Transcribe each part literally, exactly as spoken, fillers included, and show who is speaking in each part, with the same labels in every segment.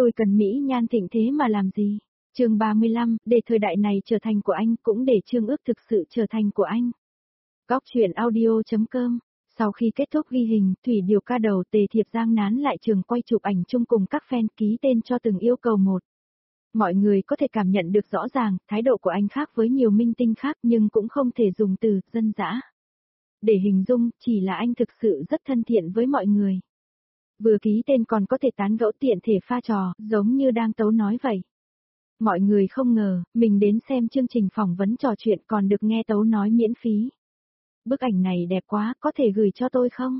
Speaker 1: Tôi cần mỹ nhan thịnh thế mà làm gì? Chương ba mươi lăm, để thời đại này trở thành của anh, cũng để Chương Ước thực sự trở thành của anh. Góc truyện audio chấm com. Sau khi kết thúc ghi hình, Thủy điều ca đầu Tề Thiệp Giang nán lại trường quay chụp ảnh chung cùng các fan, ký tên cho từng yêu cầu một. Mọi người có thể cảm nhận được rõ ràng, thái độ của anh khác với nhiều minh tinh khác nhưng cũng không thể dùng từ dân dã để hình dung, chỉ là anh thực sự rất thân thiện với mọi người. Vừa ký tên còn có thể tán gẫu tiện thể pha trò, giống như đang tấu nói vậy. Mọi người không ngờ, mình đến xem chương trình phỏng vấn trò chuyện còn được nghe tấu nói miễn phí. Bức ảnh này đẹp quá, có thể gửi cho tôi không?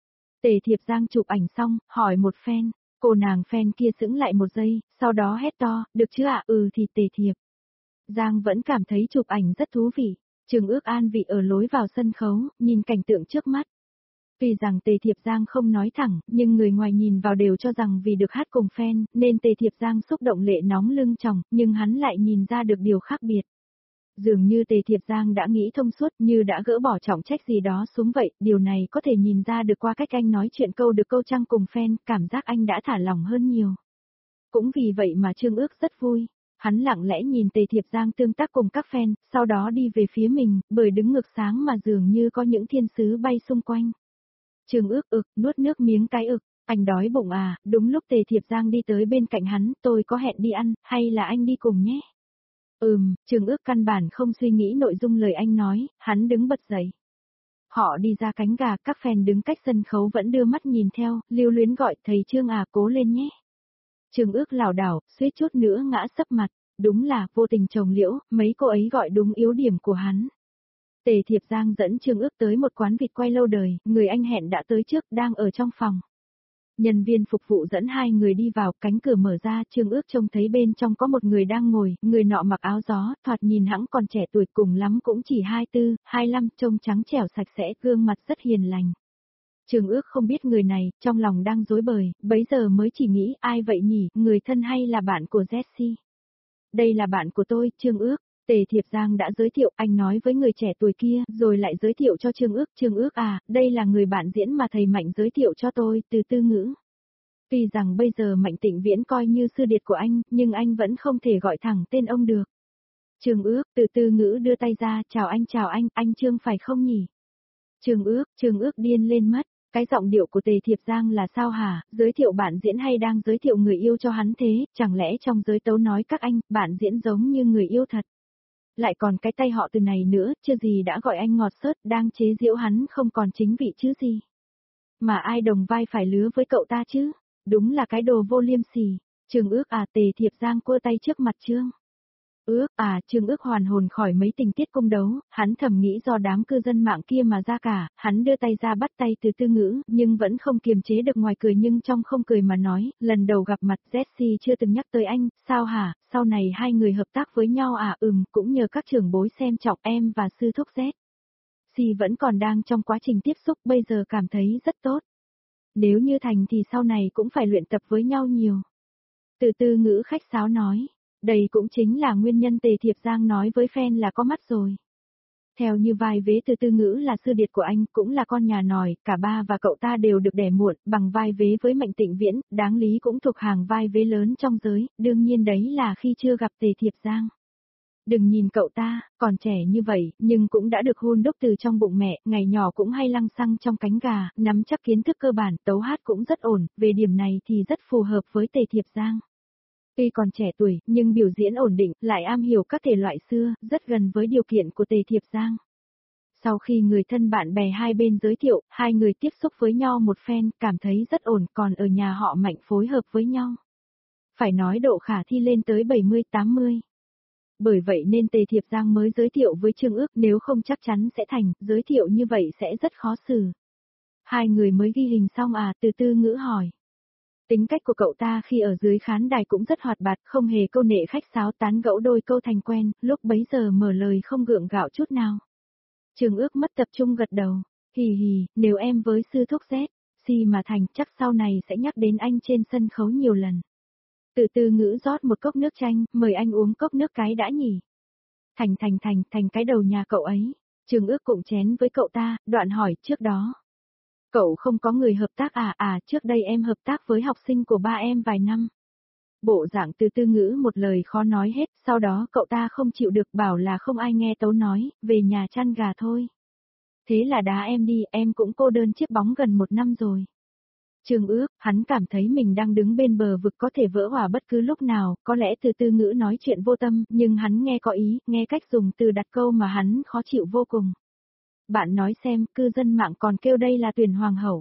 Speaker 1: Tề Thiệp Giang chụp ảnh xong, hỏi một fan. Cô nàng fan kia sững lại một giây, sau đó hét to, được chứ ạ? Ừ thì Tề Thiệp Giang vẫn cảm thấy chụp ảnh rất thú vị. Chương Ước an vị ở lối vào sân khấu, nhìn cảnh tượng trước mắt. Tuy rằng Tề Thiệp Giang không nói thẳng, nhưng người ngoài nhìn vào đều cho rằng vì được hát cùng fan, nên Tề Thiệp Giang xúc động lệ nóng lưng tròng, nhưng hắn lại nhìn ra được điều khác biệt. Dường như Tề Thiệp Giang đã nghĩ thông suốt, như đã gỡ bỏ trọng trách gì đó xuống vậy, điều này có thể nhìn ra được qua cách anh nói chuyện câu được câu trăng cùng fan, cảm giác anh đã thả lỏng hơn nhiều. Cũng vì vậy mà Chương Ước rất vui. Hắn lặng lẽ nhìn Tề Thiệp Giang tương tác cùng các fan, sau đó đi về phía mình, bởi đứng ngược sáng mà dường như có những thiên sứ bay xung quanh. Chương Ước ực, nuốt nước miếng cái ực, anh đói bụng à? Đúng lúc Tề Thiệp Giang đi tới bên cạnh hắn, tôi có hẹn đi ăn, hay là anh đi cùng nhé? Ừm, Chương Ước căn bản không suy nghĩ nội dung lời anh nói, hắn đứng bật dậy. Họ đi ra cánh gà, các fan đứng cách sân khấu vẫn đưa mắt nhìn theo, lưu luyến gọi thầy Chương à, cố lên nhé. Chương Ước lảo đảo, suýt chút nữa ngã sấp mặt, đúng là vô tình trồng liễu, mấy cô ấy gọi đúng yếu điểm của hắn. Tề Thiệp Giang dẫn Chương Ước tới một quán vịt quay lâu đời, người anh hẹn đã tới trước, đang ở trong phòng. Nhân viên phục vụ dẫn hai người đi vào, cánh cửa mở ra, Chương Ước trông thấy bên trong có một người đang ngồi, người nọ mặc áo gió, thoạt nhìn hẵng còn trẻ tuổi, cùng lắm cũng chỉ hai mươi tư, hai mươi lăm, trông trắng trẻo sạch sẽ, gương mặt rất hiền lành. Chương Ước không biết người này, trong lòng đang rối bời, bấy giờ mới chỉ nghĩ ai vậy nhỉ, người thân hay là bạn của Jessie? Đây là bạn của tôi, Chương Ước. Tề Thiệp Giang đã giới thiệu, anh nói với người trẻ tuổi kia, rồi lại giới thiệu cho Chương Ước. Chương Ước à, đây là người bạn diễn mà thầy Mạnh giới thiệu cho tôi, Từ Tư Ngữ. Tuy rằng bây giờ Mạnh Tịnh Viễn coi như sư điệt của anh, nhưng anh vẫn không thể gọi thẳng tên ông được. Chương Ước, Từ Tư Ngữ đưa tay ra, chào anh chào anh, anh Chương phải không nhỉ? Chương Ước, Chương Ước điên lên mất. Cái giọng điệu của Tề Thiệp Giang là sao hả, giới thiệu bạn diễn hay đang giới thiệu người yêu cho hắn thế, chẳng lẽ trong giới tấu nói các anh, bạn diễn giống như người yêu thật. Lại còn cái tay họ từ này nữa, chưa gì đã gọi anh ngọt xớt, đang chế giễu hắn không còn chính vị chứ gì. Mà ai đồng vai phải lứa với cậu ta chứ, đúng là cái đồ vô liêm sỉ. Chương Ước à, Tề Thiệp Giang cua tay trước mặt Chương Ước à, Chương Ước hoàn hồn khỏi mấy tình tiết cung đấu, hắn thầm nghĩ do đám cư dân mạng kia mà ra cả, hắn đưa tay ra bắt tay Từ Tư Ngữ, nhưng vẫn không kiềm chế được ngoài cười nhưng trong không cười mà nói, lần đầu gặp mặt Jessie chưa từng nhắc tới anh, sao hả, sau này hai người hợp tác với nhau à, ừm, cũng nhờ các trưởng bối xem trọng em và sư thúc Z. Si vẫn còn đang trong quá trình tiếp xúc, bây giờ cảm thấy rất tốt. Nếu như thành thì sau này cũng phải luyện tập với nhau nhiều. Từ Tư Ngữ khách sáo nói. Đây cũng chính là nguyên nhân Tề Thiệp Giang nói với fan là có mắt rồi. Theo như vai vế Từ Tư Ngữ là sư điệt của anh, cũng là con nhà nòi, cả ba và cậu ta đều được đẻ muộn, bằng vai vế với Mạnh Tịnh Viễn, đáng lý cũng thuộc hàng vai vế lớn trong giới, đương nhiên đấy là khi chưa gặp Tề Thiệp Giang. Đừng nhìn cậu ta, còn trẻ như vậy, nhưng cũng đã được hun đúc từ trong bụng mẹ, ngày nhỏ cũng hay lăng xăng trong cánh gà, nắm chắc kiến thức cơ bản, tấu hát cũng rất ổn, về điểm này thì rất phù hợp với Tề Thiệp Giang. Tuy còn trẻ tuổi, nhưng biểu diễn ổn định, lại am hiểu các thể loại xưa, rất gần với điều kiện của Tề Thiệp Giang. Sau khi người thân bạn bè hai bên giới thiệu, hai người tiếp xúc với nhau một phen, cảm thấy rất ổn, còn ở nhà họ Mạnh phối hợp với nhau. Phải nói độ khả thi lên tới bảy mươi tám mươi. Bởi vậy nên Tề Thiệp Giang mới giới thiệu với Chương Ước, nếu không chắc chắn sẽ thành, giới thiệu như vậy sẽ rất khó xử. Hai người mới ghi hình xong à, Từ Tư Ngữ hỏi. Tính cách của cậu ta khi ở dưới khán đài cũng rất hoạt bát, không hề câu nệ khách sáo, tán gẫu đôi câu thành quen, lúc bấy giờ mở lời không gượng gạo chút nào. Chương Ước mất tập trung gật đầu, hì hì, nếu em với sư thúc Z, si mà thành, chắc sau này sẽ nhắc đến anh trên sân khấu nhiều lần. Từ Tư Ngữ rót một cốc nước chanh, mời anh uống cốc nước cái đã nhỉ. Thành thành thành, thành cái đầu nhà cậu ấy. Chương Ước cụng chén với cậu ta, đoạn hỏi trước đó. Cậu không có người hợp tác à, à, trước đây em hợp tác với học sinh của ba em vài năm. Bộ dạng Từ Tư Ngữ một lời khó nói hết, sau đó cậu ta không chịu được bảo là không ai nghe tấu nói, về nhà chăn gà thôi. Thế là đá em đi, em cũng cô đơn chiếc bóng gần một năm rồi. Trương Ước, hắn cảm thấy mình đang đứng bên bờ vực có thể vỡ hòa bất cứ lúc nào, có lẽ Từ Tư Ngữ nói chuyện vô tâm, nhưng hắn nghe có ý, nghe cách dùng từ đặt câu mà hắn khó chịu vô cùng. Bạn nói xem, cư dân mạng còn kêu đây là tuyển hoàng hậu.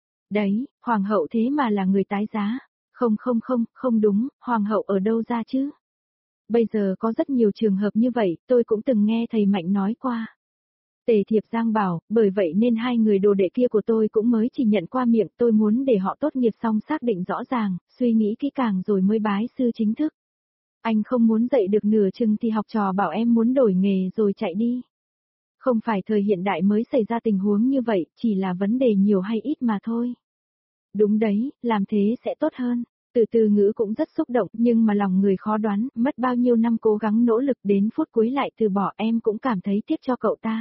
Speaker 1: Đấy, hoàng hậu thế mà là người tái giá. Không không không, không đúng, hoàng hậu ở đâu ra chứ? Bây giờ có rất nhiều trường hợp như vậy, tôi cũng từng nghe thầy Mạnh nói qua. Tề Thiệp Giang bảo, bởi vậy nên hai người đồ đệ kia của tôi cũng mới chỉ nhận qua miệng, tôi muốn để họ tốt nghiệp xong xác định rõ ràng, suy nghĩ kỹ càng rồi mới bái sư chính thức. Anh không muốn dạy được nửa chừng thì học trò bảo em muốn đổi nghề rồi chạy đi. Không phải thời hiện đại mới xảy ra tình huống như vậy, chỉ là vấn đề nhiều hay ít mà thôi. Đúng đấy, làm thế sẽ tốt hơn. Từ Tư Ngữ cũng rất xúc động, nhưng mà lòng người khó đoán, mất bao nhiêu năm cố gắng nỗ lực đến phút cuối lại từ bỏ, em cũng cảm thấy tiếc cho cậu ta.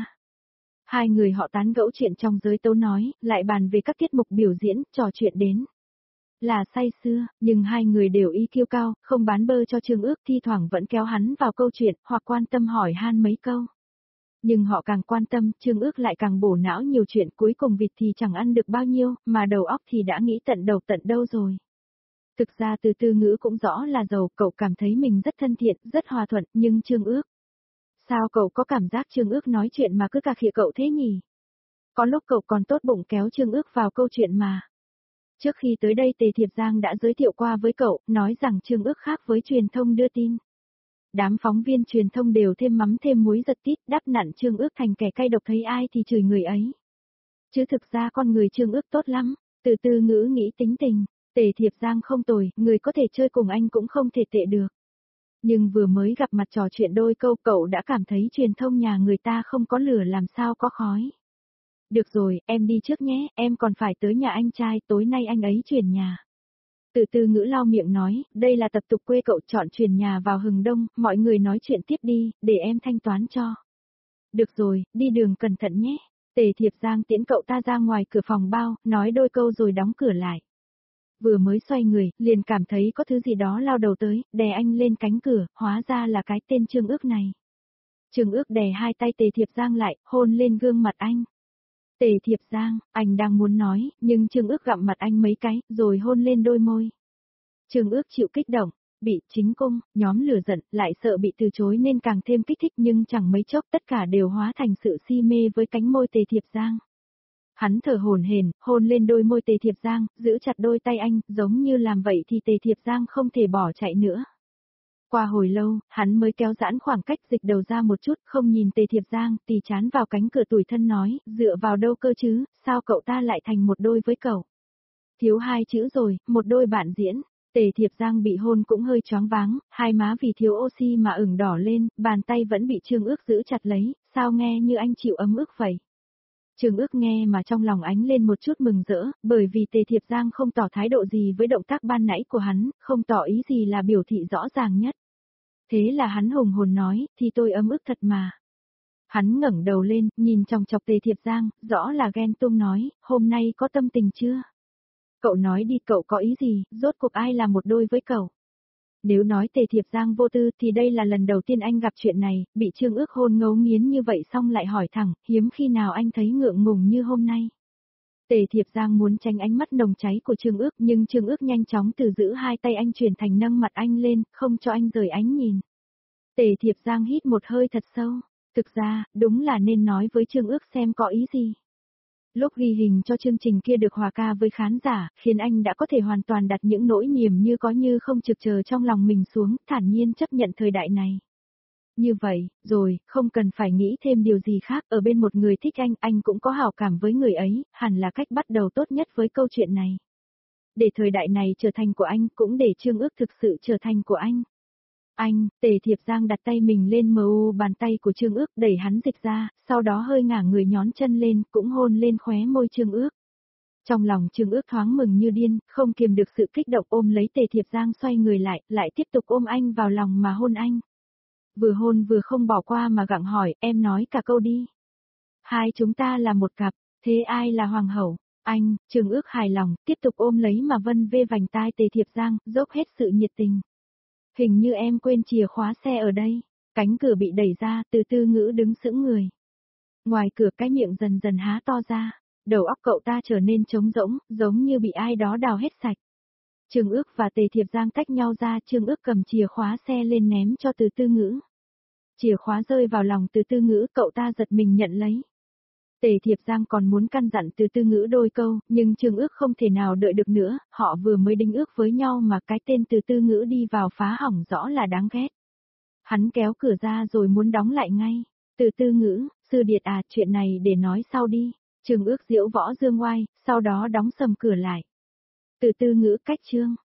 Speaker 1: Hai người họ tán gẫu chuyện trong giới tấu nói, lại bàn về các tiết mục biểu diễn, trò chuyện đến. Là say sưa, nhưng hai người đều y kiêu cao, không bán bơ cho Trương Ước, thi thoảng vẫn kéo hắn vào câu chuyện, hoặc quan tâm hỏi han mấy câu. Nhưng họ càng quan tâm, Trương Ước lại càng bổ não nhiều chuyện, cuối cùng vịt thì chẳng ăn được bao nhiêu, mà đầu óc thì đã nghĩ tận đầu tận đâu rồi. Thực ra Từ Tư Ngữ cũng rõ là giàu, cậu cảm thấy mình rất thân thiện, rất hòa thuận, nhưng Trương Ước. Sao cậu có cảm giác Trương Ước nói chuyện mà cứ cà khịa cậu thế nhỉ? Có lúc cậu còn tốt bụng kéo Trương Ước vào câu chuyện mà. Trước khi tới đây Tề Thiệp Giang đã giới thiệu qua với cậu, nói rằng Trương Ước khác với truyền thông đưa tin. Đám phóng viên truyền thông đều thêm mắm thêm muối giật tít, đắp nặn Trương Ước thành kẻ cay độc, thấy ai thì chửi người ấy. Chứ thực ra con người Trương Ước tốt lắm, Từ Tư Ngữ nghĩ tính tình, Tề Thiệp Giang không tồi, người có thể chơi cùng anh cũng không thể tệ được. Nhưng vừa mới gặp mặt trò chuyện đôi câu cậu đã cảm thấy truyền thông nhà người ta không có lửa làm sao có khói. Được rồi, em đi trước nhé, em còn phải tới nhà anh trai, tối nay anh ấy chuyển nhà. Từ Tư Ngữ lau miệng nói, đây là tập tục quê cậu, chọn chuyển nhà vào hừng đông, mọi người nói chuyện tiếp đi, để em thanh toán cho. Được rồi, đi đường cẩn thận nhé. Tề Thiệp Giang tiễn cậu ta ra ngoài cửa phòng bao, nói đôi câu rồi đóng cửa lại. Vừa mới xoay người, liền cảm thấy có thứ gì đó lao đầu tới, đè anh lên cánh cửa, hóa ra là cái tên Trương Ước này. Trương Ước đè hai tay Tề Thiệp Giang lại, hôn lên gương mặt anh. Tề Thiệp Giang, anh đang muốn nói, nhưng Trương Ước gặm mặt anh mấy cái, rồi hôn lên đôi môi. Trương Ước chịu kích động, bị chính cung, nhóm lửa giận, lại sợ bị từ chối nên càng thêm kích thích, nhưng chẳng mấy chốc tất cả đều hóa thành sự si mê với cánh môi Tề Thiệp Giang. Hắn thở hổn hển, hôn lên đôi môi Tề Thiệp Giang, giữ chặt đôi tay anh, giống như làm vậy thì Tề Thiệp Giang không thể bỏ chạy nữa. Qua hồi lâu, hắn mới kéo giãn khoảng cách, dịch đầu ra một chút, không nhìn Tề Thiệp Giang, tì chán vào cánh cửa tủi thân nói, dựa vào đâu cơ chứ, sao cậu ta lại thành một đôi với cậu? Thiếu hai chữ rồi, một đôi bạn diễn. Tề Thiệp Giang bị hôn cũng hơi choáng váng, hai má vì thiếu oxy mà ửng đỏ lên, bàn tay vẫn bị Trương Ước giữ chặt lấy, sao nghe như anh chịu ấm ức vậy? Trương Ước nghe mà trong lòng ánh lên một chút mừng rỡ, bởi vì Tề Thiệp Giang không tỏ thái độ gì với động tác ban nãy của hắn, không tỏ ý gì là biểu thị rõ ràng nhất. Thế là hắn hùng hồn nói, thì tôi ấm ức thật mà. Hắn ngẩng đầu lên, nhìn chòng chọc Tề Thiệp Giang, rõ là ghen tuông nói, hôm nay có tâm tình chưa? Cậu nói đi, cậu có ý gì, rốt cuộc ai là một đôi với cậu? Nếu nói Tề Thiệp Giang vô tư thì đây là lần đầu tiên anh gặp chuyện này, bị Trương Ước hôn ngấu nghiến như vậy xong lại hỏi thẳng, hiếm khi nào anh thấy ngượng ngùng như hôm nay. Tề Thiệp Giang muốn tránh ánh mắt nồng cháy của Trương Ước, nhưng Trương Ước nhanh chóng từ giữ hai tay anh chuyển thành nâng mặt anh lên, không cho anh rời ánh nhìn. Tề Thiệp Giang hít một hơi thật sâu, thực ra, đúng là nên nói với Trương Ước xem có ý gì. Lúc ghi hình cho chương trình kia được hòa ca với khán giả, khiến anh đã có thể hoàn toàn đặt những nỗi niềm như có như không trực chờ trong lòng mình xuống, thản nhiên chấp nhận thời đại này. Như vậy, rồi, không cần phải nghĩ thêm điều gì khác, ở bên một người thích anh, anh cũng có hảo cảm với người ấy, hẳn là cách bắt đầu tốt nhất với câu chuyện này. Để thời đại này trở thành của anh, cũng để Trương Ước thực sự trở thành của anh. Anh, Tề Thiệp Giang đặt tay mình lên mờ u bàn tay của Trương Ước, đẩy hắn dịch ra, sau đó hơi ngả người nhón chân lên, cũng hôn lên khóe môi Trương Ước. Trong lòng Trương Ước thoáng mừng như điên, không kiềm được sự kích động ôm lấy Tề Thiệp Giang xoay người lại, lại tiếp tục ôm anh vào lòng mà hôn anh. Vừa hôn vừa không bỏ qua mà gặng hỏi, em nói cả câu đi. Hai chúng ta là một cặp, thế ai là hoàng hậu? Anh, Trương Ước hài lòng, tiếp tục ôm lấy mà vân vê vành tai Tề Thiệp Giang, dốc hết sự nhiệt tình. Hình như em quên chìa khóa xe ở đây. Cánh cửa bị đẩy ra, Từ Tư Ngữ đứng sững người. Ngoài cửa cái miệng dần dần há to ra, đầu óc cậu ta trở nên trống rỗng, giống như bị ai đó đào hết sạch. Trương Ước và Tề Thiệp Giang tách nhau ra, Trương Ước cầm chìa khóa xe lên ném cho Từ Tư Ngữ. Chìa khóa rơi vào lòng Từ Tư Ngữ, cậu ta giật mình nhận lấy. Tề Thiệp Giang còn muốn căn dặn Từ Tư Ngữ đôi câu, nhưng Trương Ước không thể nào đợi được nữa, họ vừa mới đính ước với nhau mà cái tên Từ Tư Ngữ đi vào phá hỏng rõ là đáng ghét. Hắn kéo cửa ra rồi muốn đóng lại ngay. Từ Tư Ngữ, sư điệt à, chuyện này để nói sau đi. Trương Ước giễu võ dương oai, sau đó đóng sầm cửa lại. Từ Tư Ngữ cách chương.